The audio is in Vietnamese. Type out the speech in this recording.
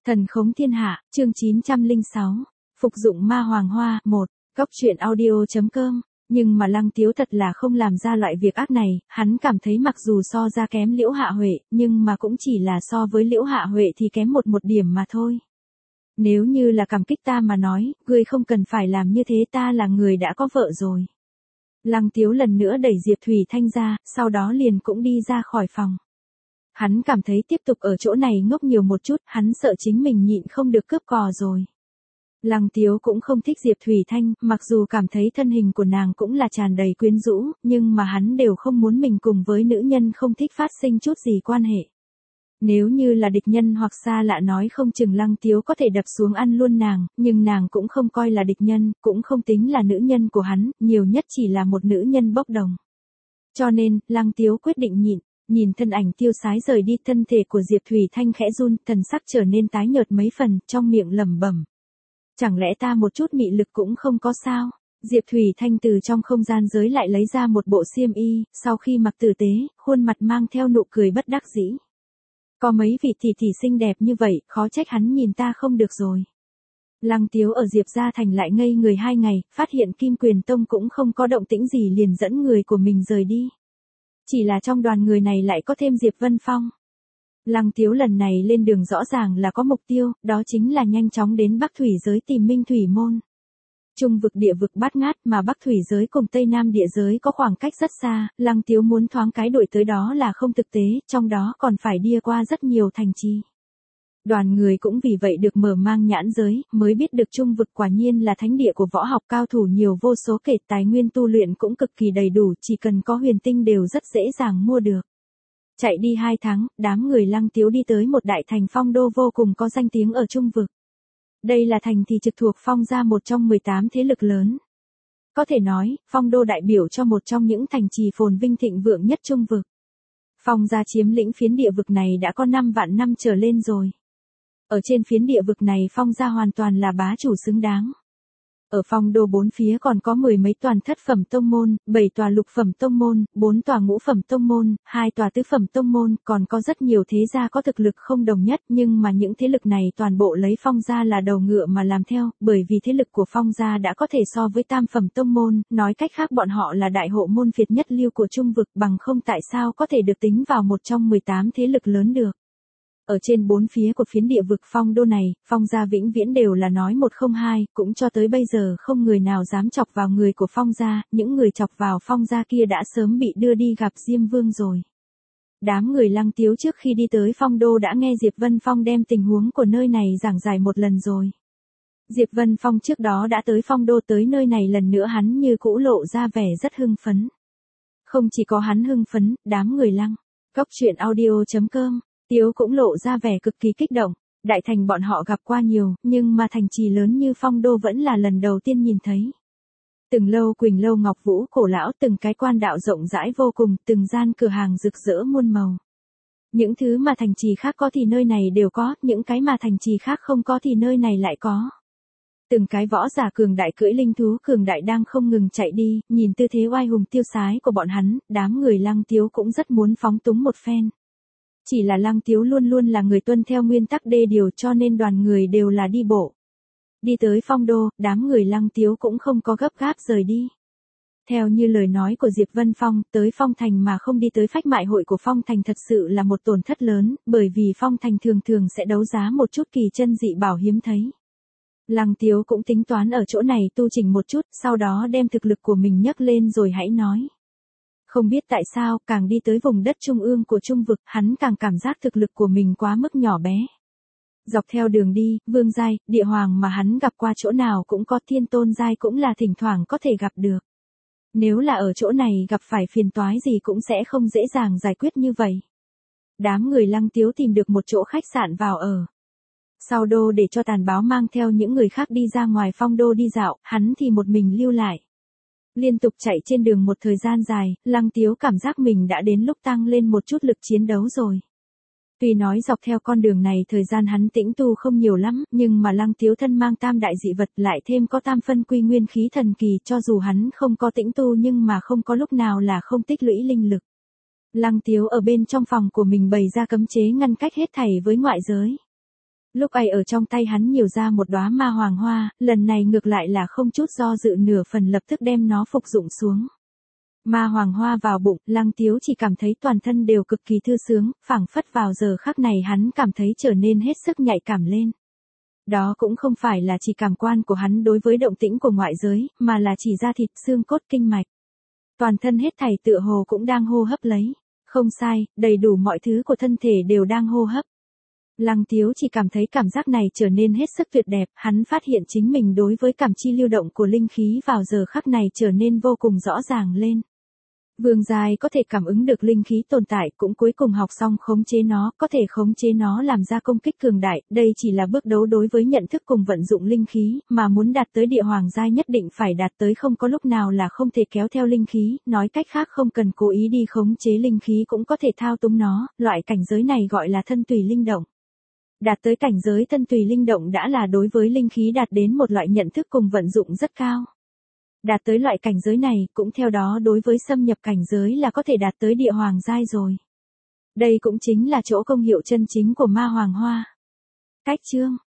Thần khống thiên hạ, chương 906. Phục dụng ma hoàng hoa, 1. Góc truyện audio.com. Nhưng mà Lăng Tiếu thật là không làm ra loại việc ác này, hắn cảm thấy mặc dù so ra kém Liễu Hạ Huệ, nhưng mà cũng chỉ là so với Liễu Hạ Huệ thì kém một điểm mà thôi. Nếu như là cảm kích ta mà nói, ngươi không cần phải làm như thế, ta là người đã có vợ rồi. Lăng Tiếu lần nữa đẩy Diệp Thủy Thanh ra, sau đó liền cũng đi ra khỏi phòng. Hắn cảm thấy tiếp tục ở chỗ này ngốc nhiều một chút, hắn sợ chính mình nhịn không được cướp cò rồi. Lăng Tiếu cũng không thích Diệp Thủy Thanh, mặc dù cảm thấy thân hình của nàng cũng là tràn đầy quyến rũ, nhưng mà hắn đều không muốn mình cùng với nữ nhân không thích phát sinh chút gì quan hệ. Nếu như là địch nhân hoặc xa lạ nói không chừng Lăng Tiếu có thể đập xuống ăn luôn nàng, nhưng nàng cũng không coi là địch nhân, cũng không tính là nữ nhân của hắn, nhiều nhất chỉ là một nữ nhân bốc đồng. Cho nên, Lăng Tiếu quyết định nhịn. Nhìn thân ảnh tiêu sái rời đi, thân thể của Diệp Thủy Thanh khẽ run, thần sắc trở nên tái nhợt mấy phần, trong miệng lẩm bẩm. Chẳng lẽ ta một chút mị lực cũng không có sao? Diệp Thủy Thanh từ trong không gian giới lại lấy ra một bộ xiêm y, sau khi mặc tử tế, khuôn mặt mang theo nụ cười bất đắc dĩ. Có mấy vị tỷ tỷ xinh đẹp như vậy, khó trách hắn nhìn ta không được rồi. Lăng Tiếu ở Diệp Gia Thành lại ngây người 2 ngày, phát hiện Kim Quyền Tông cũng không có động tĩnh gì liền dẫn người của mình rời đi. Chỉ là trong đoàn người này lại có thêm Diệp Vân Phong. Lăng Tiếu lần này lên đường rõ ràng là có mục tiêu, đó chính là nhanh chóng đến Bắc Thủy giới tìm Minh Thủy Môn. Trung vực địa vực bát ngát mà Bắc Thủy giới cùng Tây Nam địa giới có khoảng cách rất xa, Lăng Tiếu muốn thoáng cái đuổi tới đó là không thực tế, trong đó còn phải đi qua rất nhiều thành trì. Đoàn người cũng vì vậy được mở mang nhãn giới, mới biết được Trung vực quả nhiên là thánh địa của võ học cao thủ nhiều vô số kể, tài nguyên tu luyện cũng cực kỳ đầy đủ, chỉ cần có huyền tinh đều rất dễ dàng mua được. Chạy đi 2 tháng, đám người Lăng Tiếu đi tới một đại thành Phong Đô vô cùng có danh tiếng ở Trung vực. Đây là thành thì trực thuộc Phong gia một trong 18 thế lực lớn. Có thể nói, Phong Đô đại biểu cho một trong những thành trì phồn vinh thịnh vượng nhất Trung vực. Phong gia chiếm lĩnh phiến địa vực này đã có 5 vạn năm trở lên rồi. Ở trên phiến địa vực này Phong gia hoàn toàn là bá chủ xứng đáng. Ở Phong Đô 4 phía còn có 10 mấy toàn thất phẩm tông môn, 7 tòa lục phẩm tông môn, 4 tòa ngũ phẩm tông môn, 2 tòa tứ phẩm tông môn, còn có rất nhiều thế gia có thực lực không đồng nhất, nhưng mà những thế lực này toàn bộ lấy Phong gia là đầu ngựa mà làm theo, bởi vì thế lực của Phong gia đã có thể so với tam phẩm tông môn, nói cách khác bọn họ là đại hộ môn phiệt nhất lưu của Trung vực, bằng không tại sao có thể được tính vào một trong 18 thế lực lớn được. Ở trên 4 phía của phiến địa vực Phong Đô này, Phong gia vĩnh viễn đều là nói một không hai, cũng cho tới bây giờ không người nào dám chọc vào người của Phong gia, những người chọc vào Phong gia kia đã sớm bị đưa đi gặp Diêm Vương rồi. Đám người Lăng Tiếu trước khi đi tới Phong Đô đã nghe Diệp Vân Phong đem tình huống của nơi này giảng giải một lần rồi. Diệp Vân Phong trước đó đã tới Phong Đô, tới nơi này lần nữa hắn như cũ lộ ra vẻ rất hưng phấn. Không chỉ có hắn hưng phấn, đám người Lăng. Góc truyện audio.com. Tiếu cũng lộ ra vẻ cực kỳ kích động, đại thành bọn họ gặp qua nhiều, nhưng mà thành trì lớn như Phong Đô vẫn là lần đầu tiên nhìn thấy. Từng lâu Quỳnh lâu Ngọc Vũ cổ lão, từng cái quan đạo rộng rãi vô cùng, từng gian cửa hàng rực rỡ muôn màu. Những thứ mà thành trì khác có thì nơi này đều có, những cái mà thành trì khác không có thì nơi này lại có. Từng cái võ giả cường đại cưỡi linh thú cường đại đang không ngừng chạy đi, nhìn tư thế oai hùng tiêu sái của bọn hắn, đám người Lăng Tiếu cũng rất muốn phóng túng một phen. Chỉ là Lăng Tiếu luôn luôn là người tuân theo nguyên tắc đê điều cho nên đoàn người đều là đi bộ. Đi tới Phong Đô, đám người Lăng Tiếu cũng không có gấp gáp rời đi. Theo như lời nói của Diệp Vân Phong, tới Phong Thành mà không đi tới phách mại hội của Phong Thành thật sự là một tổn thất lớn, bởi vì Phong Thành thường thường sẽ đấu giá một chút kỳ chân dị bảo hiếm thấy. Lăng Tiếu cũng tính toán ở chỗ này tu chỉnh một chút, sau đó đem thực lực của mình nhấc lên rồi hãy nói. Không biết tại sao, càng đi tới vùng đất trung ương của Trung vực, hắn càng cảm giác thực lực của mình quá mức nhỏ bé. Dọc theo đường đi, vương giai, địa hoàng mà hắn gặp qua chỗ nào cũng có, thiên tôn giai cũng là thỉnh thoảng có thể gặp được. Nếu là ở chỗ này gặp phải phiền toái gì cũng sẽ không dễ dàng giải quyết như vậy. Đám người Lăng Tiếu tìm được một chỗ khách sạn vào ở. Sau đô để cho Tàn Báo mang theo những người khác đi ra ngoài Phong Đô đi dạo, hắn thì một mình lưu lại. Liên tục chạy trên đường một thời gian dài, Lăng Tiếu cảm giác mình đã đến lúc tăng lên một chút lực chiến đấu rồi. Tuy nói dọc theo con đường này thời gian hắn tĩnh tu không nhiều lắm, nhưng mà Lăng Tiếu thân mang tam đại dị vật lại thêm có tam phân quy nguyên khí thần kỳ, cho dù hắn không có tĩnh tu nhưng mà không có lúc nào là không tích lũy linh lực. Lăng Tiếu ở bên trong phòng của mình bày ra cấm chế ngăn cách hết thảy với ngoại giới. Lúc ấy ở trong tay hắn nhiều ra một đóa ma hoàng hoa, lần này ngược lại là không chút do dự nửa phần lập tức đem nó phục dụng xuống. Ma hoàng hoa vào bụng, Lăng Tiếu chỉ cảm thấy toàn thân đều cực kỳ thư sướng, phảng phất vào giờ khắc này hắn cảm thấy trở nên hết sức nhạy cảm lên. Đó cũng không phải là chỉ cảm quan của hắn đối với động tĩnh của ngoại giới, mà là chỉ da thịt xương cốt kinh mạch. Toàn thân hết thảy tựa hồ cũng đang hô hấp lấy. Không sai, đầy đủ mọi thứ của thân thể đều đang hô hấp. Lăng Tiếu chỉ cảm thấy cảm giác này trở nên hết sức tuyệt đẹp, hắn phát hiện chính mình đối với cảm chi lưu động của linh khí vào giờ khắc này trở nên vô cùng rõ ràng lên. Vương giai có thể cảm ứng được linh khí tồn tại, cũng cuối cùng học xong khống chế nó, có thể khống chế nó làm ra công kích cường đại, đây chỉ là bước đấu đối với nhận thức cùng vận dụng linh khí, mà muốn đạt tới địa hoàng giai nhất định phải đạt tới không có lúc nào là không thể kéo theo linh khí, nói cách khác không cần cố ý đi khống chế linh khí cũng có thể thao túng nó, loại cảnh giới này gọi là thân tùy linh động. Đạt tới cảnh giới thân tùy linh động đã là đối với linh khí đạt đến một loại nhận thức cùng vận dụng rất cao. Đạt tới loại cảnh giới này, cũng theo đó đối với xâm nhập cảnh giới là có thể đạt tới địa hoàng giai rồi. Đây cũng chính là chỗ công hiệu chân chính của ma hoàng hoa. Cách chương